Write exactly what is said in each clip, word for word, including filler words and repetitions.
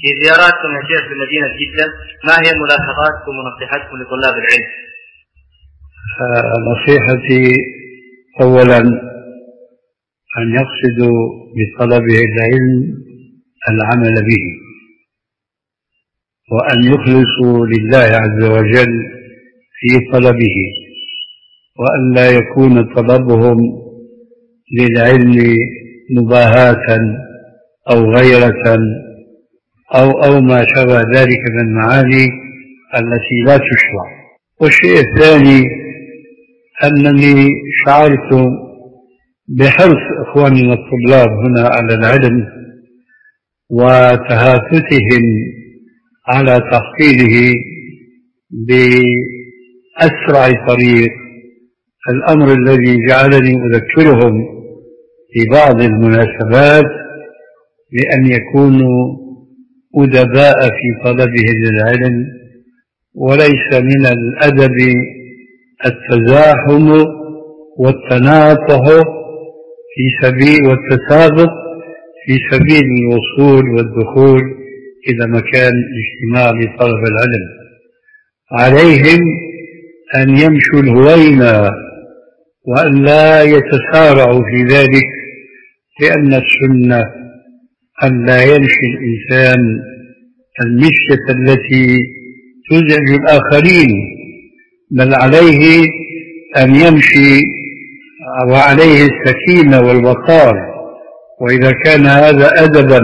في زياراتكم يا شيخ في مدينة جدة، ما هي ملاحظاتكم ونصيحتكم لطلاب العلم؟ نصيحتي أولا أن يقصدوا بطلبه العلم العمل به، وأن يخلصوا لله عز وجل في طلبه، وأن لا يكون طلبهم للعلم مباهاة أو غيرة أو أو ما شابه ذلك من المعاني التي لا تشرع. والشيء الثاني أنني شعرت بحرص إخواننا الطلاب هنا على العلم وتهافتهم على تحصيله بأسرع طريق، الأمر الذي جعلني أذكرهم في بعض المناسبات بأن يكونوا أدباء في طلبهم للعلم، وليس من الأدب التزاحم والتناطح في سبيل والتسابق في سبيل الوصول والدخول إلى مكان الاجتماع لطلب العلم. عليهم أن يمشوا الهوينة وأن لا يتسارعوا في ذلك، لأن السنة أن لا يمشي الإنسان المشية التي تزعج الآخرين، بل عليه أن يمشي وعليه السكينة والوقار. وإذا كان هذا أدبا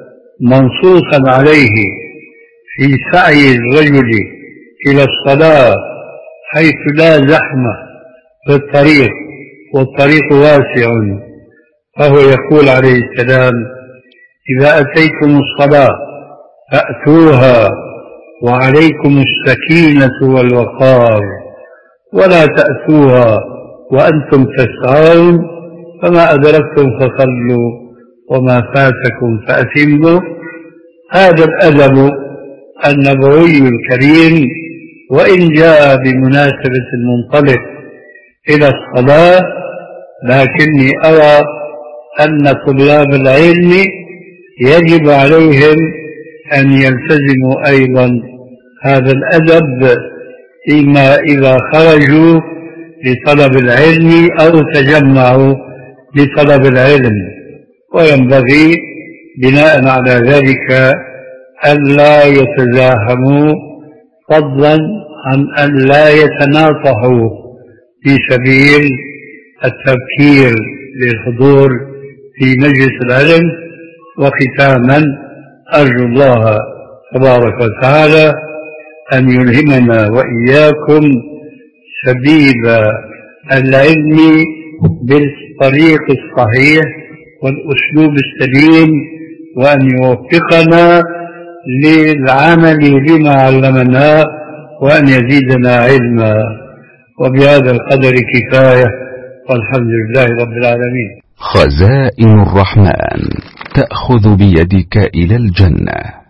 منصوصا عليه في سعي الرجل إلى الصلاة حيث لا زحمة في الطريق والطريق واسع، فهو يقول عليه السلام: إذا أتيتم الصلاة فأتوها وعليكم السكينة والوقار، ولا تأتوها وأنتم تسعون، فما أدركتم فصلوا وما فاتكم فأتموا. هذا الأدب النبوي الكريم، وإن جاء بمناسبة المنطلق إلى الصلاة، لكني أرى أن طلاب العلم يجب عليهم أن يلتزموا أيضا هذا الأدب فيما إذا خرجوا لطلب العلم أو تجمعوا لطلب العلم. وينبغي بناء على ذلك ألا يتزاحموا، فضلا عن أن لا يتناطحوا في سبيل التبكير للحضور في مجلس العلم. وختاما أرجو الله تبارك وتعالى أن يلهمنا وإياكم سبيل العلم بالطريق الصحيح والأسلوب السليم، وأن يوفقنا للعمل بما علمنا، وأن يزيدنا علما. وبهذا القدر كفاية، والحمد لله رب العالمين. خزائن الرحمن تأخذ بيدك إلى الجنة.